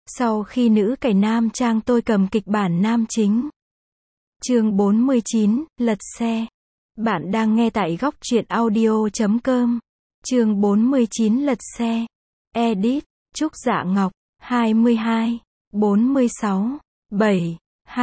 Sau khi nữ cải nam trang tôi cầm kịch bản nam chính. Chương 49, lật xe. Bạn đang nghe tại góc truyện audio.com. Chương 49 lật xe. Edit, Trúc Dạ Ngọc, 22, 46, 7,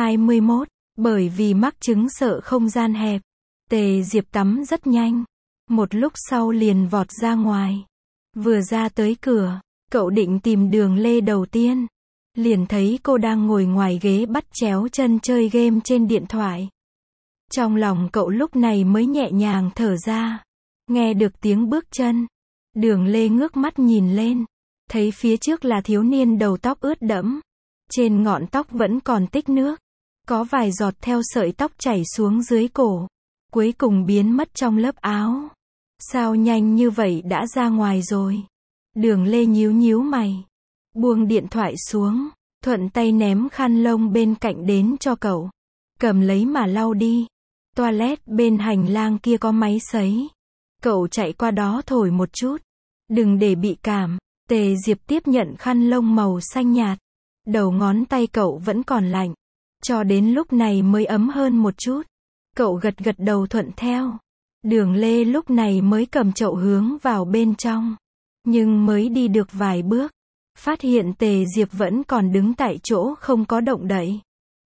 21. Bởi vì mắc chứng sợ không gian hẹp, Tề Diệp tắm rất nhanh. Một lúc sau liền vọt ra ngoài. Vừa ra tới cửa, cậu định tìm Đường Lê đầu tiên. Liền thấy cô đang ngồi ngoài ghế bắt chéo chân chơi game trên điện thoại. Trong lòng cậu lúc này mới nhẹ nhàng thở ra. Nghe được tiếng bước chân. Đường Lê ngước mắt nhìn lên. Thấy phía trước là thiếu niên đầu tóc ướt đẫm. Trên ngọn tóc vẫn còn tích nước. Có vài giọt theo sợi tóc chảy xuống dưới cổ. Cuối cùng biến mất trong lớp áo. Sao nhanh như vậy đã ra ngoài rồi? Đường Lê nhíu nhíu mày. Buông điện thoại xuống. Thuận tay ném khăn lông bên cạnh đến cho cậu. Cầm lấy mà lau đi. Toilet bên hành lang kia có máy sấy. Cậu chạy qua đó thổi một chút. Đừng để bị cảm. Tề Diệp tiếp nhận khăn lông màu xanh nhạt. Đầu ngón tay cậu vẫn còn lạnh. Cho đến lúc này mới ấm hơn một chút. Cậu gật gật đầu thuận theo. Đường Lê lúc này mới cầm chậu hướng vào bên trong. Nhưng mới đi được vài bước. Phát hiện Tề Diệp vẫn còn đứng tại chỗ không có động đậy.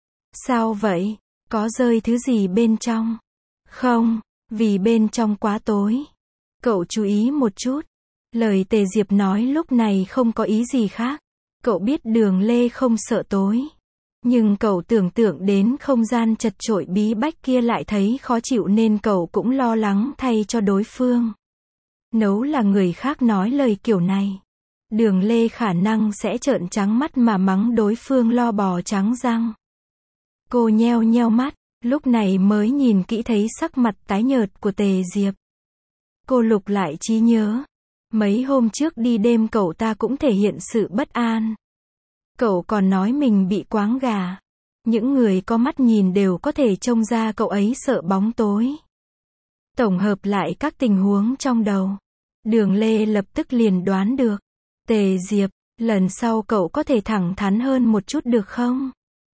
Sao vậy? Có rơi thứ gì bên trong? Không, vì bên trong quá tối. Cậu chú ý một chút. Lời Tề Diệp nói lúc này không có ý gì khác. Cậu biết Đường Lê không sợ tối. Nhưng cậu tưởng tượng đến không gian chật chội bí bách kia lại thấy khó chịu nên cậu cũng lo lắng thay cho đối phương. Nếu là người khác nói lời kiểu này, Đường Lê khả năng sẽ trợn trắng mắt mà mắng đối phương lo bò trắng răng. Cô nheo nheo mắt, lúc này mới nhìn kỹ thấy sắc mặt tái nhợt của Tề Diệp. Cô lục lại trí nhớ. Mấy hôm trước đi đêm cậu ta cũng thể hiện sự bất an. Cậu còn nói mình bị quáng gà. Những người có mắt nhìn đều có thể trông ra cậu ấy sợ bóng tối. Tổng hợp lại các tình huống trong đầu. Đường Lê lập tức liền đoán được. Tề Diệp, lần sau cậu có thể thẳng thắn hơn một chút được không?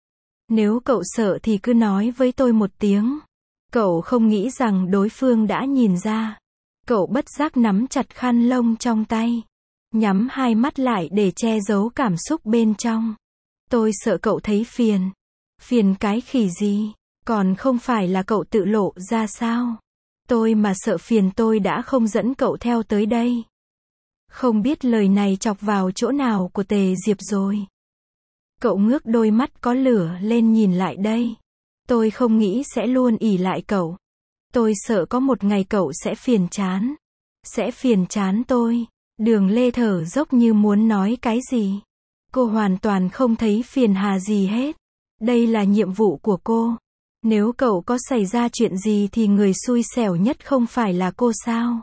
Nếu cậu sợ thì cứ nói với tôi một tiếng. Cậu không nghĩ rằng đối phương đã nhìn ra. Cậu bất giác nắm chặt khăn lông trong tay. Nhắm hai mắt lại để che giấu cảm xúc bên trong. Tôi sợ cậu thấy phiền. Phiền cái khỉ gì? Còn không phải là cậu tự lộ ra sao? Tôi mà sợ phiền tôi đã không dẫn cậu theo tới đây. Không biết lời này chọc vào chỗ nào của Tề Diệp rồi. Cậu ngước đôi mắt có lửa lên nhìn lại đây. Tôi không nghĩ sẽ luôn ỷ lại cậu. Tôi sợ có một ngày cậu sẽ phiền chán. Sẽ phiền chán tôi. Đường Lê thở dốc như muốn nói cái gì. Cô hoàn toàn không thấy phiền hà gì hết. Đây là nhiệm vụ của cô. Nếu cậu có xảy ra chuyện gì thì người xui xẻo nhất không phải là cô sao?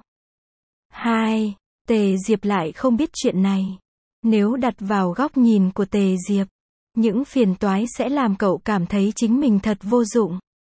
Hai, Tề Diệp lại không biết chuyện này. Nếu đặt vào góc nhìn của Tề Diệp, những phiền toái sẽ làm cậu cảm thấy chính mình thật vô dụng.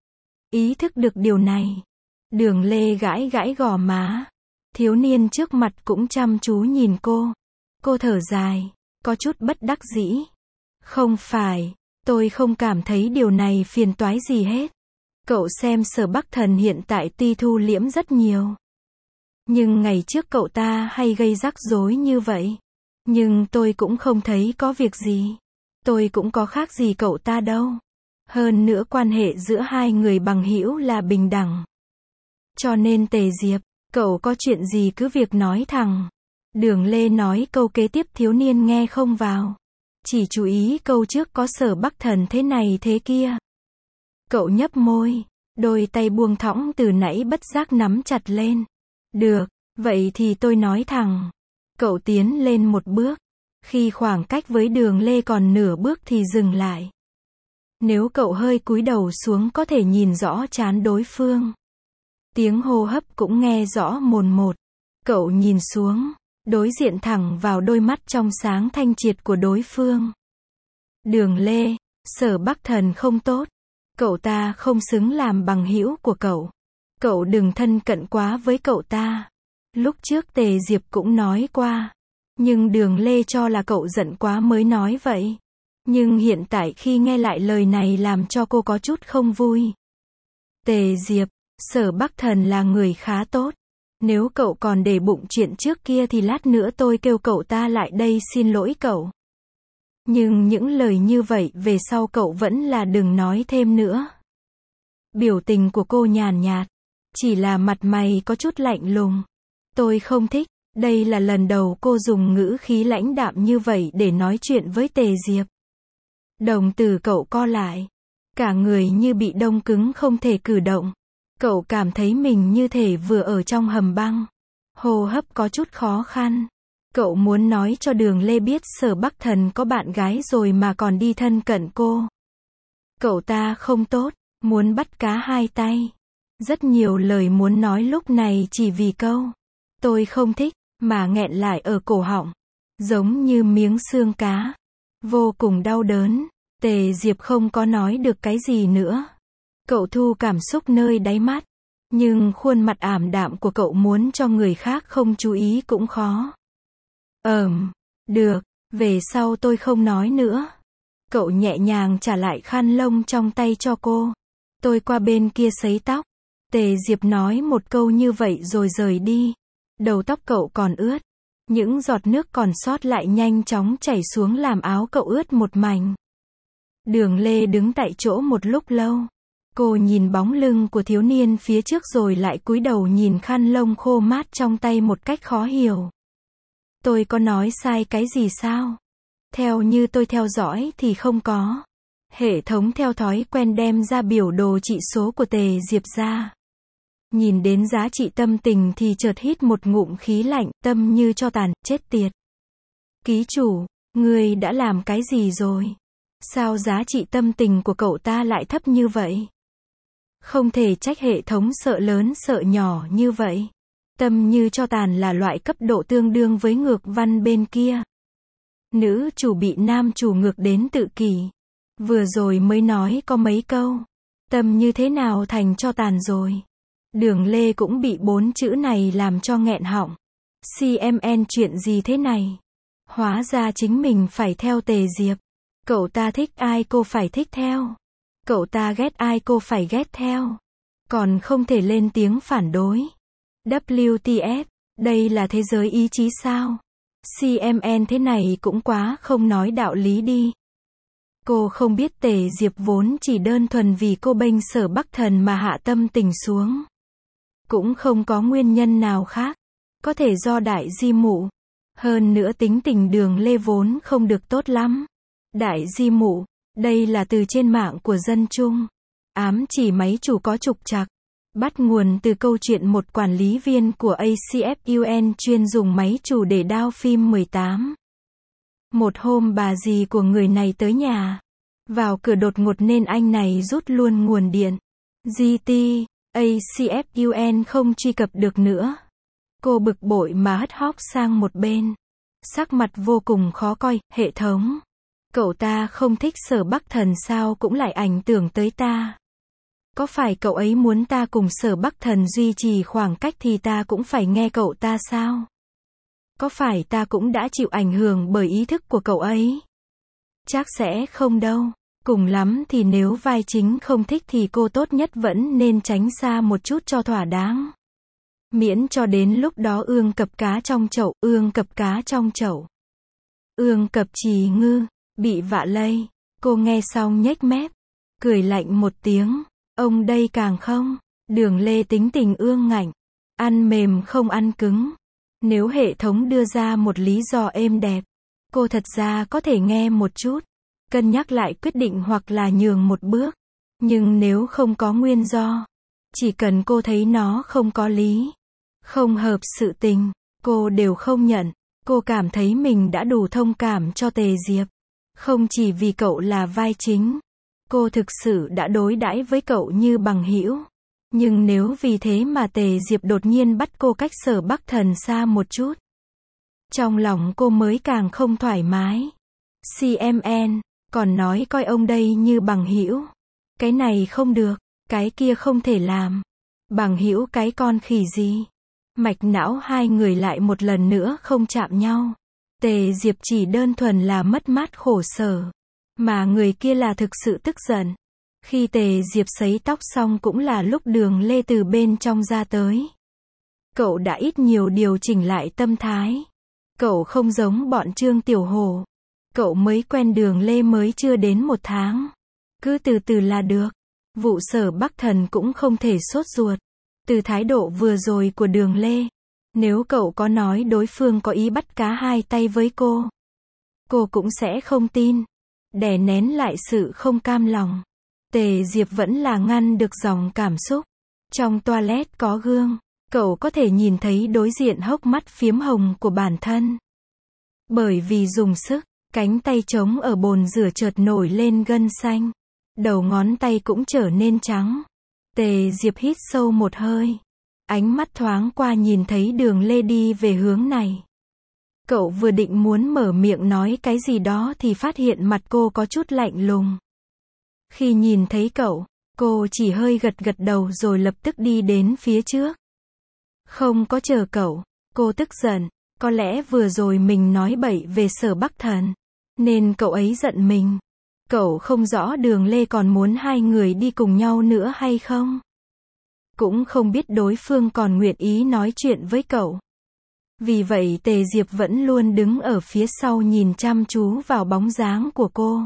Ý thức được điều này. Đường Lê gãi gãi gò má. Thiếu niên trước mặt cũng chăm chú nhìn cô. Cô thở dài, có chút bất đắc dĩ. Không phải, tôi không cảm thấy điều này phiền toái gì hết. Cậu xem Sở Bắc Thần hiện tại tuy thu liễm rất nhiều. Nhưng ngày trước cậu ta hay gây rắc rối như vậy. Nhưng tôi cũng không thấy có việc gì. Tôi cũng có khác gì cậu ta đâu. Hơn nữa quan hệ giữa hai người bằng hữu là bình đẳng. Cho nên Tề Diệp, cậu có chuyện gì cứ việc nói thẳng. Đường Lê nói câu kế tiếp thiếu niên nghe không vào. Chỉ chú ý câu trước có Sở Bắc Thần thế này thế kia. Cậu nhấp môi, đôi tay buông thõng từ nãy bất giác nắm chặt lên. Được, vậy thì tôi nói thẳng. Cậu tiến lên một bước. Khi khoảng cách với Đường Lê còn nửa bước thì dừng lại. Nếu cậu hơi cúi đầu xuống có thể nhìn rõ trán đối phương. Tiếng hô hấp cũng nghe rõ mồn một. Cậu nhìn xuống, đối diện thẳng vào đôi mắt trong sáng thanh triệt của đối phương. Đường Lê, Sở Bắc Thần không tốt. Cậu ta không xứng làm bằng hữu của cậu. Cậu đừng thân cận quá với cậu ta. Lúc trước Tề Diệp cũng nói qua. Nhưng Đường Lê cho là cậu giận quá mới nói vậy. Nhưng hiện tại khi nghe lại lời này làm cho cô có chút không vui. Tề Diệp, Sở Bắc Thần là người khá tốt. Nếu cậu còn để bụng chuyện trước kia thì lát nữa tôi kêu cậu ta lại đây xin lỗi cậu. Nhưng những lời như vậy về sau cậu vẫn là đừng nói thêm nữa. Biểu tình của cô nhàn nhạt, chỉ là mặt mày có chút lạnh lùng. Tôi không thích, đây là lần đầu cô dùng ngữ khí lãnh đạm như vậy để nói chuyện với Tề Diệp. Đồng tử cậu co lại, cả người như bị đông cứng không thể cử động. Cậu cảm thấy mình như thể vừa ở trong hầm băng. Hô hấp có chút khó khăn. Cậu muốn nói cho Đường Lê biết Sở Bắc Thần có bạn gái rồi mà còn đi thân cận cô. Cậu ta không tốt, muốn bắt cá hai tay. Rất nhiều lời muốn nói lúc này chỉ vì câu tôi không thích, mà nghẹn lại ở cổ họng. Giống như miếng xương cá. Vô cùng đau đớn. Tề Diệp không có nói được cái gì nữa. Cậu thu cảm xúc nơi đáy mắt. Nhưng khuôn mặt ảm đạm của cậu muốn cho người khác không chú ý cũng khó. Được, về sau tôi không nói nữa. Cậu nhẹ nhàng trả lại khăn lông trong tay cho cô. Tôi qua bên kia sấy tóc. Tề Diệp nói một câu như vậy rồi rời đi. Đầu tóc cậu còn ướt. Những giọt nước còn sót lại nhanh chóng chảy xuống làm áo cậu ướt một mảnh. Đường Lê đứng tại chỗ một lúc lâu. Cô nhìn bóng lưng của thiếu niên phía trước rồi lại cúi đầu nhìn khăn lông khô mát trong tay một cách khó hiểu. Tôi có nói sai cái gì sao? Theo như tôi theo dõi thì không có. Hệ thống theo thói quen đem ra biểu đồ trị số của Tề Diệp ra. Nhìn đến giá trị tâm tình thì chợt hít một ngụm khí lạnh, tâm như tro tàn, chết tiệt. Ký chủ, ngươi đã làm cái gì rồi? Sao giá trị tâm tình của cậu ta lại thấp như vậy? Không thể trách hệ thống sợ lớn sợ nhỏ như vậy. Tâm như tro tàn là loại cấp độ tương đương với ngược văn bên kia. Nữ chủ bị nam chủ ngược đến tự kỷ. Vừa rồi mới nói có mấy câu. Tâm như thế nào thành tro tàn rồi. Đường Lê cũng bị 4 chữ này làm cho nghẹn họng. CMN chuyện gì thế này? Hóa ra chính mình phải theo Tề Diệp. Cậu ta thích ai cô phải thích theo. Cậu ta ghét ai cô phải ghét theo. Còn không thể lên tiếng phản đối. WTF, đây là thế giới ý chí sao? CMN thế này cũng quá không nói đạo lý đi. Cô không biết Tề Diệp vốn chỉ đơn thuần vì cô bênh Sở Bắc Thần mà hạ tâm tình xuống. Cũng không có nguyên nhân nào khác. Có thể do đại di mụ. Hơn nữa tính tình Đường Lê vốn không được tốt lắm. Đại di mụ, đây là từ trên mạng của dân Trung. Ám chỉ máy chủ có trục trặc. Bắt nguồn từ câu chuyện một quản lý viên của ACFUN chuyên dùng máy chủ để đao phim 18. Một hôm bà dì của người này tới nhà. Vào cửa đột ngột nên anh này rút luôn nguồn điện. GT, ACFUN không truy cập được nữa. Cô bực bội mà hất hốc sang một bên. Sắc mặt vô cùng khó coi, hệ thống. Cậu ta không thích Sở Bắc Thần sao cũng lại ảnh tưởng tới ta. Có phải cậu ấy muốn ta cùng Sở Bắc Thần duy trì khoảng cách thì ta cũng phải nghe cậu ta sao? Có phải ta cũng đã chịu ảnh hưởng bởi ý thức của cậu ấy? Chắc sẽ không đâu. Cùng lắm thì nếu vai chính không thích thì cô tốt nhất vẫn nên tránh xa một chút cho thỏa đáng. Miễn cho đến lúc đó ương cập cá trong chậu, ương cập cá trong chậu. Ương cập trì ngư, bị vạ lây. Cô nghe xong nhếch mép, cười lạnh một tiếng. Ông đây càng không. Đường Lê tính tình ương ngạnh. Ăn mềm không ăn cứng. Nếu hệ thống đưa ra một lý do êm đẹp, cô thật ra có thể nghe một chút. Cân nhắc lại quyết định hoặc là nhường một bước. Nhưng nếu không có nguyên do, chỉ cần cô thấy nó không có lý, không hợp sự tình, cô đều không nhận. Cô cảm thấy mình đã đủ thông cảm cho Tề Diệp. Không chỉ vì cậu là vai chính. Cô thực sự đã đối đãi với cậu như bằng hữu. Nhưng nếu vì thế mà Tề Diệp đột nhiên bắt cô cách Sở Bắc Thần xa một chút, trong lòng cô mới càng không thoải mái. CMN, còn nói coi ông đây như bằng hữu. Cái này không được, cái kia không thể làm. Bằng hữu cái con khỉ gì. Mạch não hai người lại một lần nữa không chạm nhau. Tề Diệp chỉ đơn thuần là mất mát khổ sở, mà người kia là thực sự tức giận. Khi Tề Diệp sấy tóc xong cũng là lúc Đường Lê từ bên trong ra tới. Cậu đã ít nhiều điều chỉnh lại tâm thái. Cậu không giống bọn Trương Tiểu Hổ. Cậu mới quen Đường Lê mới chưa đến 1 tháng. Cứ từ từ là được. Vụ Sở Bắc Thần cũng không thể sốt ruột. Từ thái độ vừa rồi của Đường Lê, nếu cậu có nói đối phương có ý bắt cá hai tay với cô cũng sẽ không tin. Đè nén lại sự không cam lòng, Tề Diệp vẫn là ngăn được dòng cảm xúc. Trong toilet có gương, cậu có thể nhìn thấy đối diện hốc mắt phiếm hồng của bản thân. Bởi vì dùng sức, cánh tay trống ở bồn rửa chợt nổi lên gân xanh. Đầu ngón tay cũng trở nên trắng. Tề Diệp hít sâu một hơi. Ánh mắt thoáng qua nhìn thấy Đường Lê đi về hướng này. Cậu vừa định muốn mở miệng nói cái gì đó thì phát hiện mặt cô có chút lạnh lùng. Khi nhìn thấy cậu, cô chỉ hơi gật gật đầu rồi lập tức đi đến phía trước. Không có chờ cậu, cô tức giận. Có lẽ vừa rồi mình nói bậy về Sở Bắc Thần, nên cậu ấy giận mình. Cậu không rõ Đường Lê còn muốn hai người đi cùng nhau nữa hay không. Cũng không biết đối phương còn nguyện ý nói chuyện với cậu. Vì vậy Tề Diệp vẫn luôn đứng ở phía sau nhìn chăm chú vào bóng dáng của cô.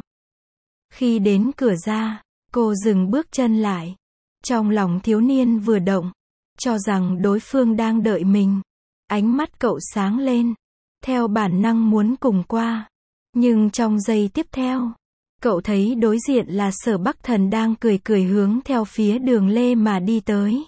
Khi đến cửa ra, cô dừng bước chân lại. Trong lòng thiếu niên vừa động, cho rằng đối phương đang đợi mình. Ánh mắt cậu sáng lên, theo bản năng muốn cùng qua. Nhưng trong giây tiếp theo, cậu thấy đối diện là Sở Bắc Thần đang cười cười hướng theo phía Đường Lê mà đi tới.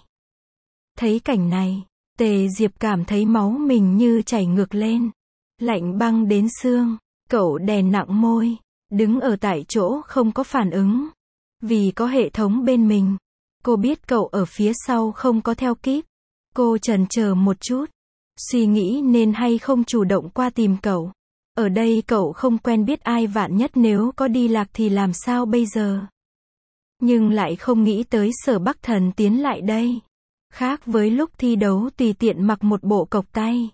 Thấy cảnh này, Tề Diệp cảm thấy máu mình như chảy ngược lên. Lạnh băng đến xương, cậu đè nặng môi, đứng ở tại chỗ không có phản ứng. Vì có hệ thống bên mình, cô biết cậu ở phía sau không có theo kíp. Cô chần chờ một chút, suy nghĩ nên hay không chủ động qua tìm cậu. Ở đây cậu không quen biết ai, vạn nhất nếu có đi lạc thì làm sao bây giờ. Nhưng lại không nghĩ tới Sở Bắc Thần tiến lại đây. Khác với lúc thi đấu tùy tiện mặc một bộ cộc tay.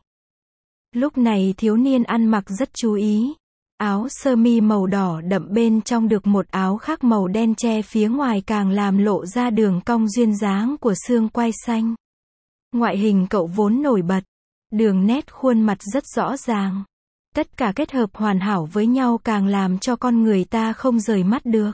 Lúc này thiếu niên ăn mặc rất chú ý. Áo sơ mi màu đỏ đậm bên trong được một áo khác màu đen che phía ngoài càng làm lộ ra đường cong duyên dáng của xương quai xanh. Ngoại hình cậu vốn nổi bật. Đường nét khuôn mặt rất rõ ràng. Tất cả kết hợp hoàn hảo với nhau càng làm cho con người ta không rời mắt được.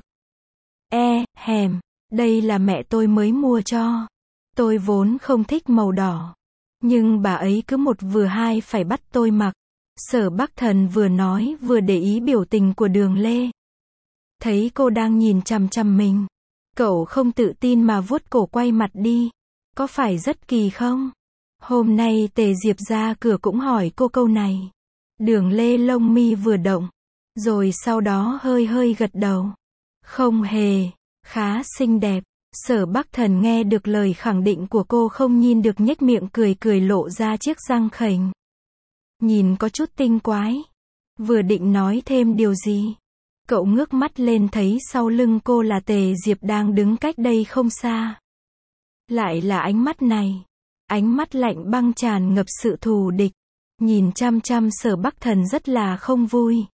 Đây là mẹ tôi mới mua cho. Tôi vốn không thích màu đỏ. Nhưng bà ấy cứ một vừa hai phải bắt tôi mặc. Sở Bắc Thần vừa nói vừa để ý biểu tình của Đường Lê. Thấy cô đang nhìn chằm chằm mình. Cậu không tự tin mà vuốt cổ quay mặt đi. Có phải rất kỳ không? Hôm nay Tề Diệp ra cửa cũng hỏi cô câu này. Đường Lê lông mi vừa động. Rồi sau đó hơi hơi gật đầu. Không hề, khá xinh đẹp. Sở Bắc Thần nghe được lời khẳng định của cô không nhìn được nhếch miệng cười cười lộ ra chiếc răng khểnh. Nhìn có chút tinh quái. Vừa định nói thêm điều gì. Cậu ngước mắt lên thấy sau lưng cô là Tề Diệp đang đứng cách đây không xa. Lại là ánh mắt này. Ánh mắt lạnh băng tràn ngập sự thù địch. Nhìn chăm chăm Sở Bắc Thần rất là không vui.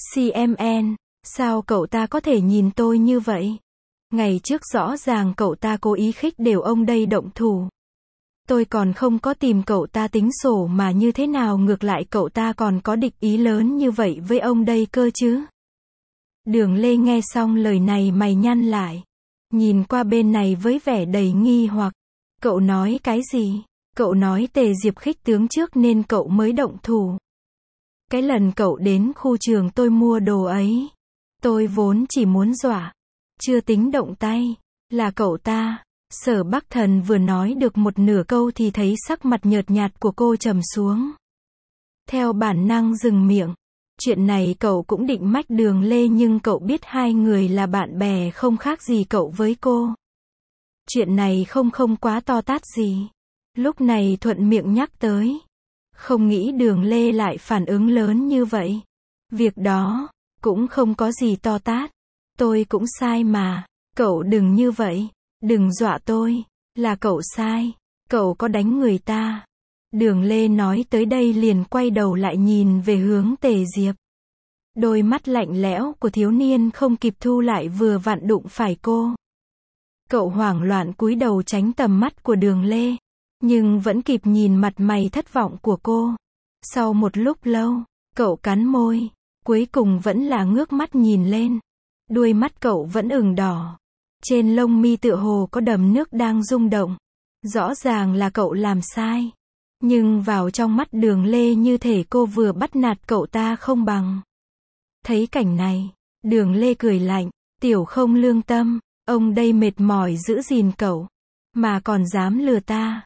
CMN, sao cậu ta có thể nhìn tôi như vậy? Ngày trước rõ ràng cậu ta cố ý khích đều ông đây động thủ. Tôi còn không có tìm cậu ta tính sổ mà như thế nào ngược lại cậu ta còn có địch ý lớn như vậy với ông đây cơ chứ? Đường Lê nghe xong lời này mày nhăn lại. Nhìn qua bên này với vẻ đầy nghi hoặc. Cậu nói cái gì? Cậu nói Tề Diệp khích tướng trước nên cậu mới động thủ. Cái lần cậu đến khu trường tôi mua đồ ấy. Tôi vốn chỉ muốn dọa. Chưa tính động tay. Là cậu ta. Sở Bắc Thần vừa nói được một nửa câu thì thấy sắc mặt nhợt nhạt của cô trầm xuống. Theo bản năng dừng miệng. Chuyện này cậu cũng định mách Đường Lê nhưng cậu biết hai người là bạn bè không khác gì cậu với cô. Chuyện này không quá to tát gì. Lúc này thuận miệng nhắc tới. Không nghĩ Đường Lê lại phản ứng lớn như vậy. Việc đó, cũng không có gì to tát. Tôi cũng sai mà. Cậu đừng như vậy. Đừng dọa tôi. Là cậu sai. Cậu có đánh người ta. Đường Lê nói tới đây liền quay đầu lại nhìn về hướng Tề Diệp. Đôi mắt lạnh lẽo của thiếu niên không kịp thu lại vừa vặn đụng phải cô. Cậu hoảng loạn cúi đầu tránh tầm mắt của Đường Lê, nhưng vẫn kịp nhìn mặt mày thất vọng của cô. Sau một lúc lâu, cậu cắn môi, cuối cùng vẫn là ngước mắt nhìn lên. Đuôi mắt cậu vẫn ửng đỏ. Trên lông mi tựa hồ có đầm nước đang rung động. Rõ ràng là cậu làm sai. Nhưng vào trong mắt Đường Lê như thể cô vừa bắt nạt cậu ta không bằng. Thấy cảnh này, Đường Lê cười lạnh, tiểu không lương tâm, ông đây mệt mỏi giữ gìn cậu, mà còn dám lừa ta.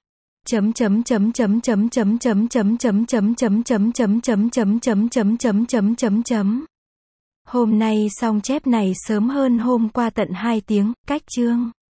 Hôm nay xong chép này sớm hơn hôm qua tận 2 tiếng, cách chương